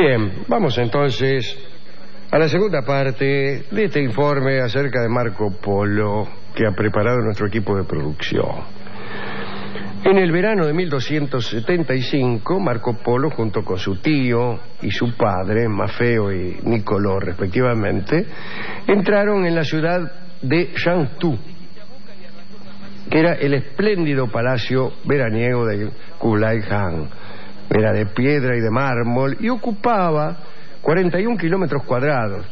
Bien, vamos entonces a la segunda parte de este informe acerca de Marco Polo que ha preparado nuestro equipo de producción. En el verano de 1275, Marco Polo, junto con su tío y su padre, Maffeo y Nicolò respectivamente, entraron en la ciudad de Chengdu, que era el espléndido palacio veraniego de Kublai Khan. Era de piedra y de mármol y ocupaba 41 kilómetros cuadrados.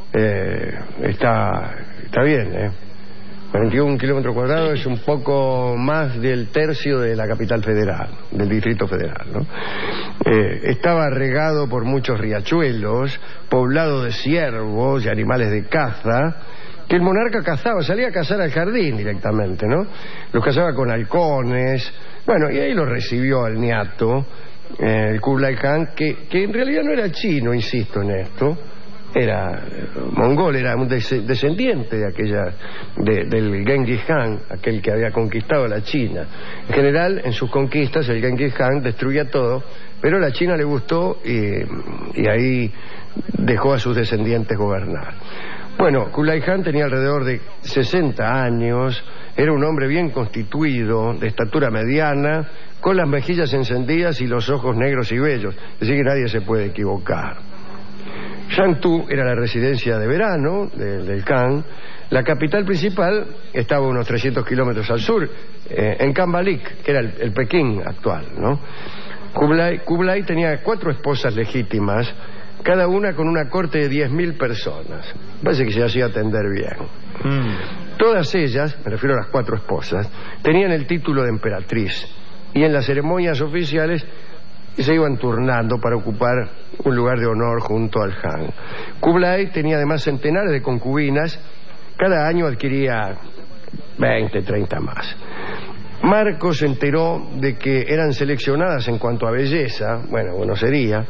Está bien, ¿eh? 41 kilómetros cuadrados es un poco más del tercio de la capital federal, del Distrito Federal, ¿no? Estaba regado por muchos riachuelos, poblado de ciervos y animales de caza, que el monarca cazaba, salía a cazar al jardín directamente, ¿no? Los cazaba con halcones, bueno, y ahí lo recibió al niato, el Kublai Khan, que en realidad no era chino, insisto en esto, era mongol, era un descendiente de del Genghis Khan, aquel que había conquistado la China. En general, en sus conquistas, el Genghis Khan destruía todo, pero a la China le gustó y ahí dejó a sus descendientes gobernar. Bueno, Kublai Khan tenía alrededor de 60 años, era un hombre bien constituido, de estatura mediana, con las mejillas encendidas y los ojos negros y bellos, es decir que nadie se puede equivocar. Chengdu era la residencia de verano del Khan. La capital principal estaba a unos 300 kilómetros al sur, en Kambalik, que era el Pekín actual, ¿no? Kublai tenía 4 esposas legítimas, cada una con una corte de 10.000 personas. Parece que se hacía atender bien. Todas ellas, me refiero a las 4 esposas, tenían el título de emperatriz y en las ceremonias oficiales se iban turnando para ocupar un lugar de honor junto al Khan. Kublai tenía además centenares de concubinas, cada año adquiría 20, 30 más. Marco se enteró de que eran seleccionadas en cuanto a belleza, bueno sería,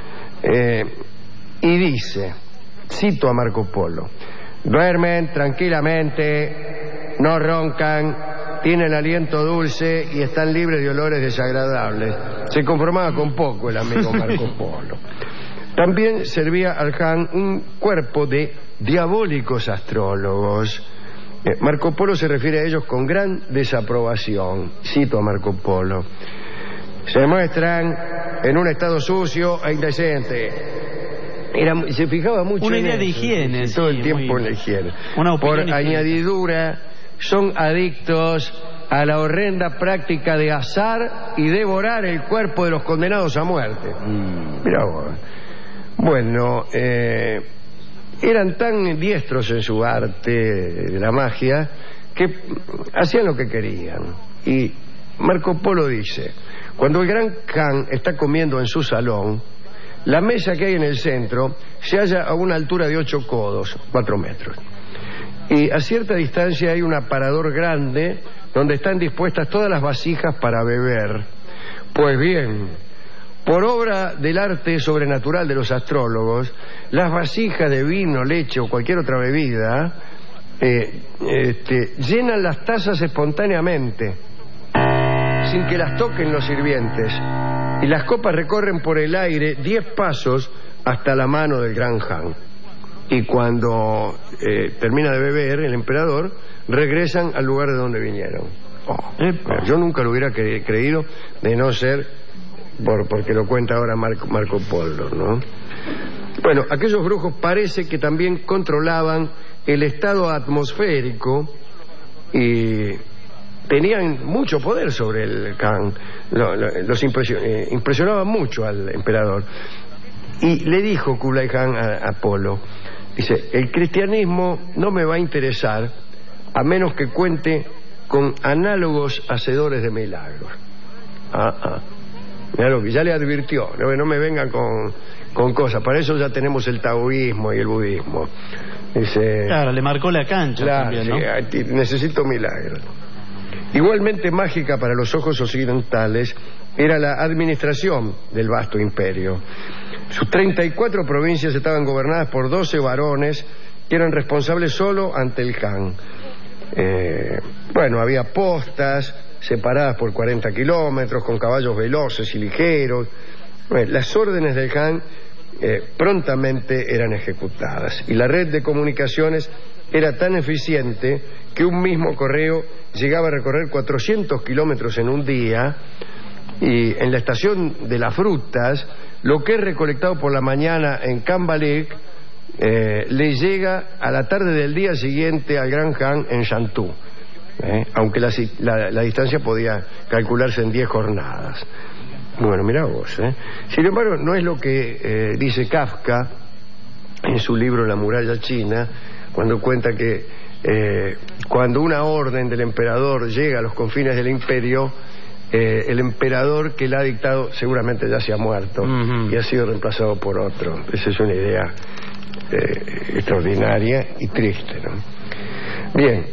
y dice, cito a Marco Polo: duermen tranquilamente, no roncan, tienen aliento dulce y están libres de olores desagradables. Se conformaba con poco el amigo Marco Polo. También servía al Khan un cuerpo de diabólicos astrólogos. Marco Polo se refiere a ellos con gran desaprobación. Cito a Marco Polo: se muestran en un estado sucio e indecente. Se fijaba mucho una en idea eso, de higiene, todo el tiempo en la higiene. Por añadidura, son adictos a la horrenda práctica de asar y devorar el cuerpo de los condenados a muerte. Mirá vos. Bueno, eran tan diestros en su arte de la magia que hacían lo que querían. Y Marco Polo dice: cuando el gran Khan está comiendo en su salón, la mesa que hay en el centro se halla a una altura de 8 codos, 4 metros. Y a cierta distancia hay un aparador grande donde están dispuestas todas las vasijas para beber. Pues bien, por obra del arte sobrenatural de los astrólogos, las vasijas de vino, leche o cualquier otra bebida llenan las tazas espontáneamente, sin que las toquen los sirvientes, y las copas recorren por el aire 10 pasos hasta la mano del gran Khan. Y cuando termina de beber el emperador, regresan al lugar de donde vinieron. Yo nunca lo hubiera creído, de no ser porque lo cuenta ahora Marco Polo, ¿no? Bueno, aquellos brujos parece que también controlaban el estado atmosférico y tenían mucho poder sobre el Khan. Los impresionaban mucho al emperador. Y le dijo Kublai Khan a Polo, dice: el cristianismo no me va a interesar a menos que cuente con análogos hacedores de milagros. Mirá lo que ya le advirtió, no me vengan con cosas, para eso ya tenemos el taoísmo y el budismo. Dice, claro, le marcó la cancha, claro, también, ¿no? Sí, necesito milagros. Igualmente mágica para los ojos occidentales era la administración del vasto imperio. Sus 34 provincias estaban gobernadas por 12 varones que eran responsables solo ante el Khan. Había postas separadas por 40 kilómetros con caballos veloces y ligeros. Las órdenes del Khan prontamente eran ejecutadas. Y la red de comunicaciones era tan eficiente que un mismo correo llegaba a recorrer 400 kilómetros en un día, y en la estación de las frutas, lo que es recolectado por la mañana en Cambaluc le llega a la tarde del día siguiente al Gran Han en Chantou, aunque la distancia podía calcularse en 10 jornadas. Bueno, mirá vos. Sin embargo, no es lo que dice Kafka en su libro La muralla china, cuando cuenta que cuando una orden del emperador llega a los confines del imperio, el emperador que la ha dictado seguramente ya se ha muerto y ha sido reemplazado por otro. Esa es una idea extraordinaria y triste, ¿no? Bien,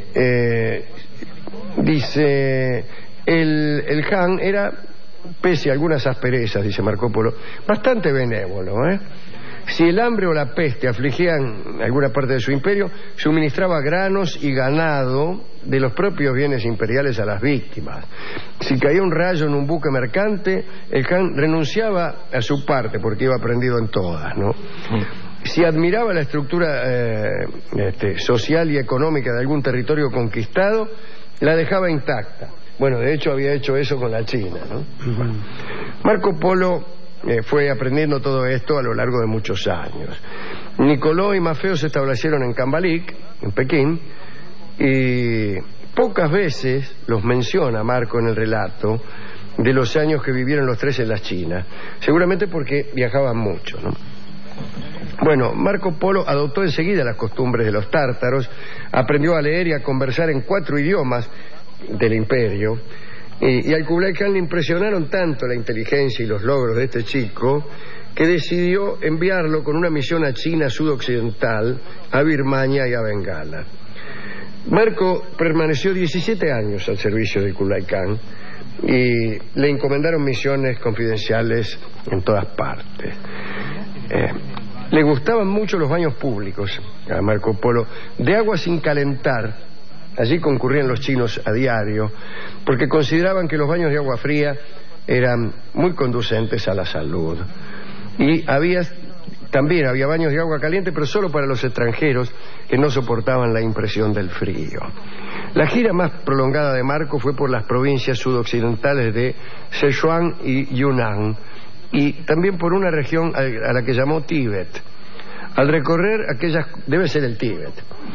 dice el Han era, pese a algunas asperezas, dice Marco Polo, bastante benévolo, Si el hambre o la peste afligían alguna parte de su imperio, suministraba granos y ganado de los propios bienes imperiales a las víctimas. Si caía un rayo en un buque mercante, el Han renunciaba a su parte, porque iba prendido en todas, ¿no? Si admiraba la estructura social y económica de algún territorio conquistado, la dejaba intacta. Bueno, de hecho había hecho eso con la China, ¿no? Marco Polo fue aprendiendo todo esto a lo largo de muchos años. Nicoló y Maffeo se establecieron en Cambaluc, en Pekín, y pocas veces los menciona Marco en el relato de los años que vivieron los tres en la China, seguramente porque viajaban mucho, ¿no? Bueno, Marco Polo adoptó enseguida las costumbres de los tártaros, aprendió a leer y a conversar en 4 idiomas del imperio, y al Kublai Khan le impresionaron tanto la inteligencia y los logros de este chico que decidió enviarlo con una misión a China sudoccidental, a Birmania y a Bengala. Marco permaneció 17 años al servicio de Kublai Khan y le encomendaron misiones confidenciales en todas partes. Le gustaban mucho los baños públicos a Marco Polo, de agua sin calentar. Allí concurrían los chinos a diario, porque consideraban que los baños de agua fría eran muy conducentes a la salud. Y también había baños de agua caliente, pero solo para los extranjeros que no soportaban la impresión del frío. La gira más prolongada de Marco fue por las provincias sudoccidentales de Sichuan y Yunnan, y también por una región a la que llamó Tíbet. Al recorrer aquellas... debe ser el Tíbet.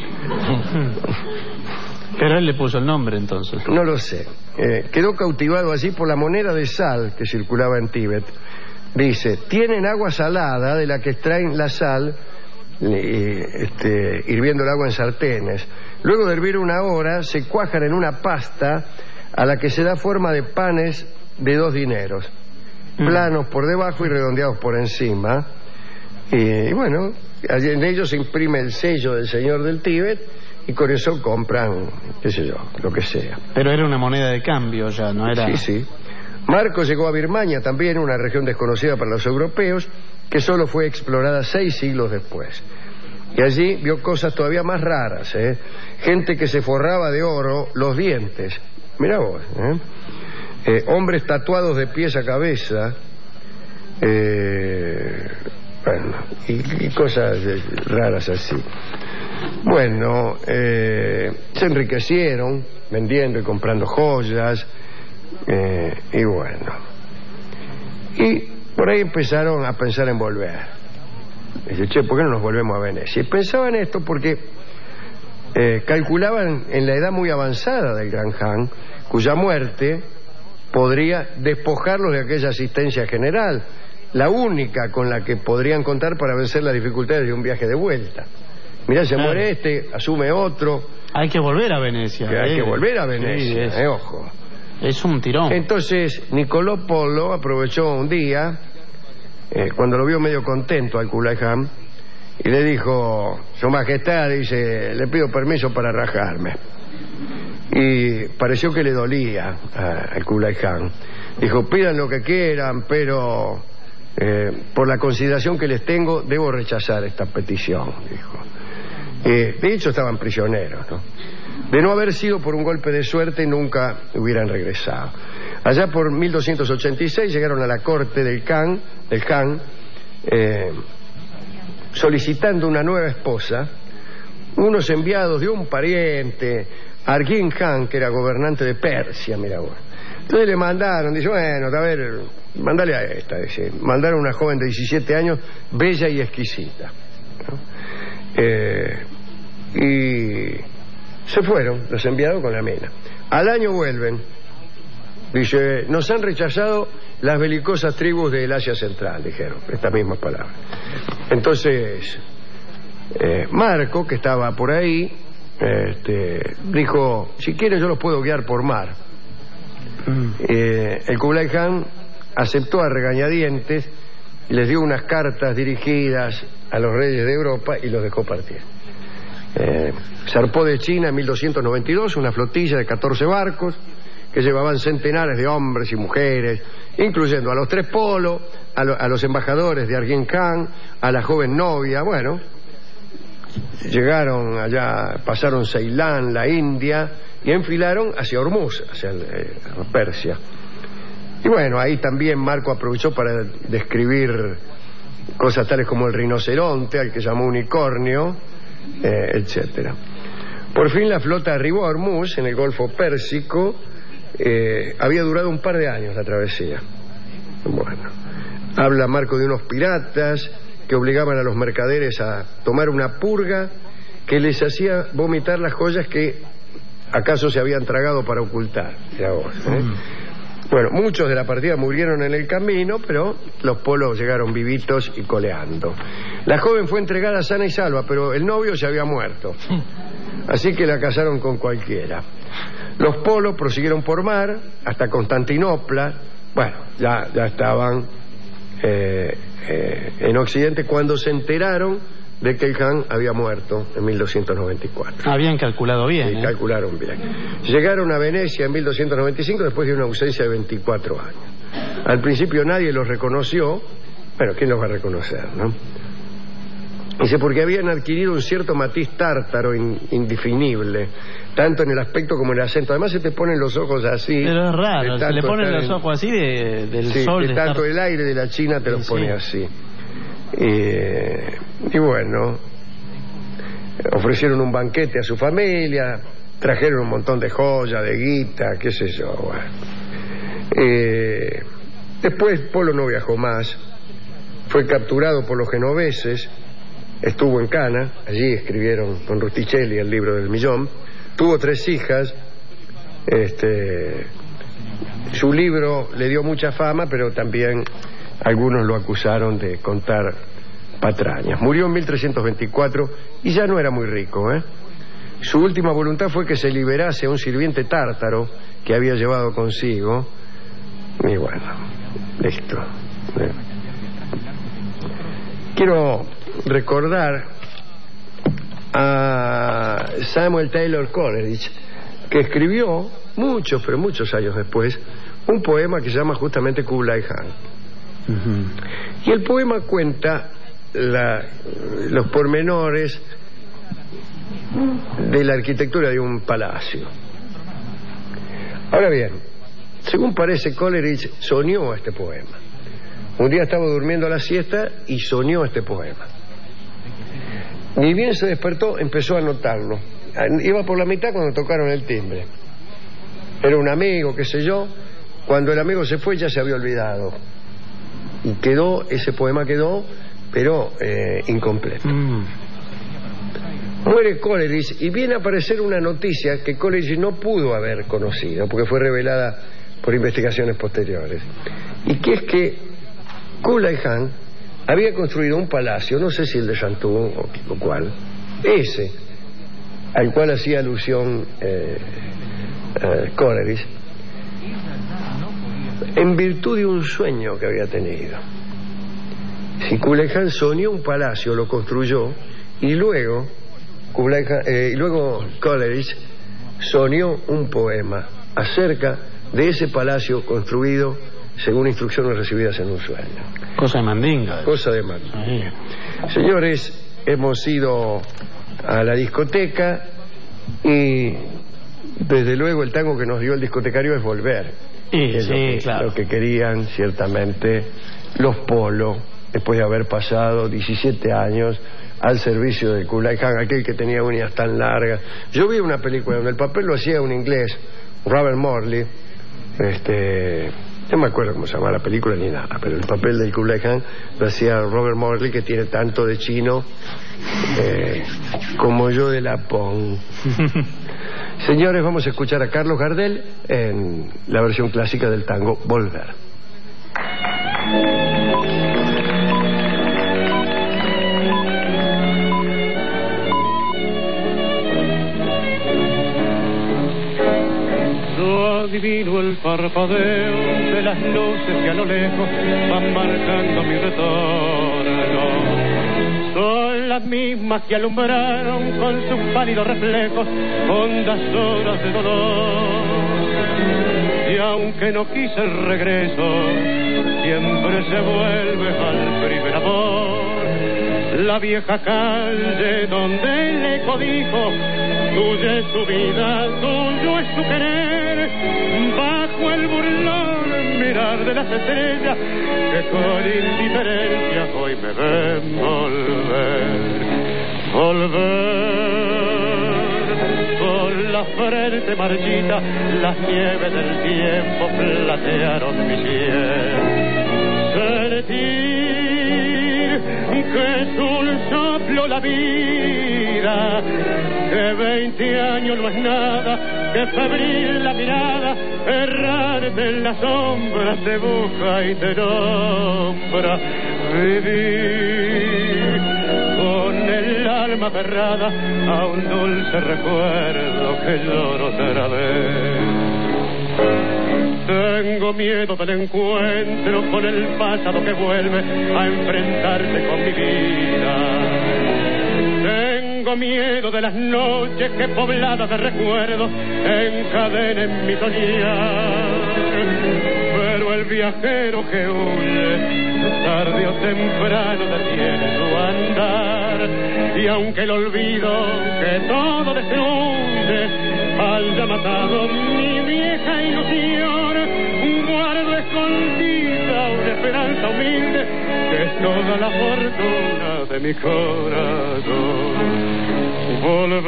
Pero él le puso el nombre, entonces. No lo sé. Quedó cautivado allí por la moneda de sal que circulaba en Tíbet. Dice, tienen agua salada de la que extraen la sal, hirviendo el agua en sartenes. Luego de hervir 1 hora, se cuajan en una pasta a la que se da forma de panes de 2 dineros. Planos por debajo y redondeados por encima. Y bueno, en ellos se imprime el sello del señor del Tíbet, y con eso compran, qué sé yo, lo que sea. Pero era una moneda de cambio ya, ¿no era? Sí, sí. Marco llegó a Birmania también, una región desconocida para los europeos, que solo fue explorada 6 siglos después. Y allí vio cosas todavía más raras, gente que se forraba de oro los dientes. Mirá vos, hombres tatuados de pies a cabeza, bueno, y cosas raras así. Bueno, se enriquecieron vendiendo y comprando joyas, y bueno. Y por ahí empezaron a pensar en volver. Dice, che, ¿por qué no nos volvemos a Venecia? Y pensaban esto porque calculaban en la edad muy avanzada del Gran Han, cuya muerte podría despojarlos de aquella asistencia general, la única con la que podrían contar para vencer las dificultades de un viaje de vuelta. Mirá, se muere este, asume otro. Hay que volver a Venecia. Hay que volver a Venecia, sí, ojo. Es un tirón. Entonces, Nicolò Polo aprovechó un día, cuando lo vio medio contento al Kublai Khan, y le dijo, Su Majestad, dice, le pido permiso para rajarme. Y pareció que le dolía al Kublai Khan. Dijo, pidan lo que quieran, pero por la consideración que les tengo, debo rechazar esta petición, dijo. De hecho, estaban prisioneros, ¿no? De no haber sido por un golpe de suerte, nunca hubieran regresado. Allá por 1286 llegaron a la corte del Khan, solicitando una nueva esposa, unos enviados de un pariente, Arghim Khan, que era gobernante de Persia, mira vos. Entonces le mandaron, dice, bueno, a ver, mandale a esta, dice. Mandaron a una joven de 17 años, bella y exquisita, ¿no? Y se fueron los enviados con la mina. Al año vuelven, dice, nos han rechazado las belicosas tribus del Asia Central, dijeron, estas mismas palabras. Entonces, Marco, que estaba por ahí, dijo, si quieren yo los puedo guiar por mar. El Kublai Khan aceptó a regañadientes, les dio unas cartas dirigidas a los reyes de Europa y los dejó partir. Zarpó de China en 1292 una flotilla de 14 barcos que llevaban centenares de hombres y mujeres, incluyendo a los 3 polos, a los embajadores de Arghim Khan, a la joven novia. Bueno, llegaron allá, pasaron Ceilán, la India, y enfilaron hacia Hormuz, hacia Persia. Y bueno, ahí también Marco aprovechó para describir cosas tales como el rinoceronte, al que llamó unicornio, etcétera. Por fin la flota arribó a Hormuz, en el Golfo Pérsico. Había durado un par de años la travesía. Bueno, habla Marco de unos piratas que obligaban a los mercaderes a tomar una purga que les hacía vomitar las joyas que acaso se habían tragado para ocultar. Bueno, muchos de la partida murieron en el camino, pero los polos llegaron vivitos y coleando. La joven fue entregada sana y salva, pero el novio se había muerto, así que la casaron con cualquiera. Los polos prosiguieron por mar hasta Constantinopla. Bueno, ya estaban en Occidente cuando se enteraron de que el Khan había muerto en 1294. Habían calculado bien. Sí, calcularon bien. Llegaron a Venecia en 1295 después de una ausencia de 24 años. Al principio nadie los reconoció. Bueno, ¿quién los va a reconocer, no? Dice, porque habían adquirido un cierto matiz tártaro indefinible, tanto en el aspecto como en el acento. Además se te ponen los ojos así. Pero es raro, se le ponen los ojos así del sí, sol. De tanto el aire de la China te los pone así. Y bueno, ofrecieron un banquete a su familia, trajeron un montón de joyas, de guita, qué sé yo. Bueno. Después Polo no viajó más, fue capturado por los genoveses, estuvo en Cana, allí escribieron con Rusticelli el libro del millón, tuvo 3 hijas, su libro le dio mucha fama, pero también algunos lo acusaron de contar patrañas. Murió en 1324 y ya no era muy rico, Su última voluntad fue que se liberase a un sirviente tártaro que había llevado consigo. Y bueno, listo. Quiero recordar a Samuel Taylor Coleridge, que escribió pero muchos años después, un poema que se llama justamente Kublai Khan. Y el poema cuenta los pormenores de la arquitectura de un palacio. Ahora bien, según parece, Coleridge soñó este poema. Un día estaba durmiendo a la siesta y soñó este poema. Ni bien se despertó, empezó a anotarlo. Iba por la mitad cuando tocaron el timbre. Era un amigo, qué sé yo. Cuando el amigo se fue ya se había olvidado. Y ese poema quedó, pero incompleto. Muere Coleridge y viene a aparecer una noticia que Coleridge no pudo haber conocido, porque fue revelada por investigaciones posteriores. Y que es que Kublai Khan había construido un palacio, no sé si el de Chantou o cuál, ese, al cual hacía alusión Coleridge, en virtud de un sueño que había tenido. Si Kublai Khan soñó un palacio, lo construyó, y luego Coleridge soñó un poema acerca de ese palacio construido según instrucciones recibidas en un sueño. Cosa de mandinga. Cosa de mandinga. Señores, hemos ido a la discoteca y desde luego el tango que nos dio el discotecario es volver. Sí, Claro. Lo que querían ciertamente los polos después de haber pasado 17 años al servicio de Kublai Khan, aquel que tenía uñas tan largas. Yo vi una película donde el papel lo hacía un inglés, Robert Morley, no me acuerdo cómo se llama la película ni nada, pero el papel del Kublai Khan lo hacía Robert Morley, que tiene tanto de chino como yo de Lapón. Señores, vamos a escuchar a Carlos Gardel en la versión clásica del tango Volver. Adivino el parpadeo de las luces que a lo lejos van marcando mi retorno. Son las mismas que alumbraron con sus pálidos reflejos hondas horas de dolor. Y aunque no quise el regreso, siempre se vuelve al primer amor. La vieja calle donde el eco dijo: tuya es su vida, tuyo es su querer. Bajo el burlón mirar de las estrellas que con indiferencia hoy me ven volver. Con la frente marchita las nieves del tiempo platearon mi piel. Que es un soplo la vida, que 20 años no es nada, que febril la mirada, errarte en las sombras te busca y te nombra. Vivir con el alma aferrada a un dulce recuerdo que lloro otra vez. Tengo miedo del encuentro con el pasado que vuelve a enfrentarse con mi vida. Tengo miedo de las noches que pobladas de recuerdos encadenen mi soñar. Pero el viajero que huye tarde o temprano detiene su andar. Y aunque el olvido que todo destruye haya matado mi vieja ilusión, guardo escondida una esperanza humilde que es toda la fortuna de mi corazón. Volver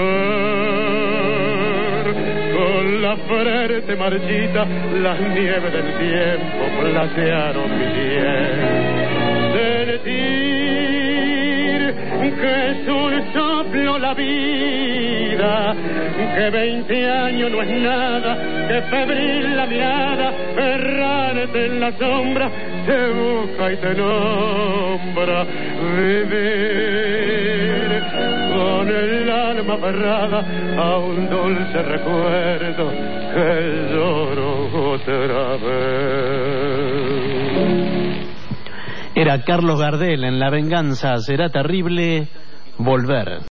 con la frente marchita, las nieves del tiempo platearon mi piel. Sentir que es un soplo la vida, que 20 años no es nada, que febril la mirada, errarte en la sombra, te busca y te nombra. Vivir con el alma aferrada a un dulce recuerdo que lloro otra vez. Era Carlos Gardel en La venganza será terrible. Volver.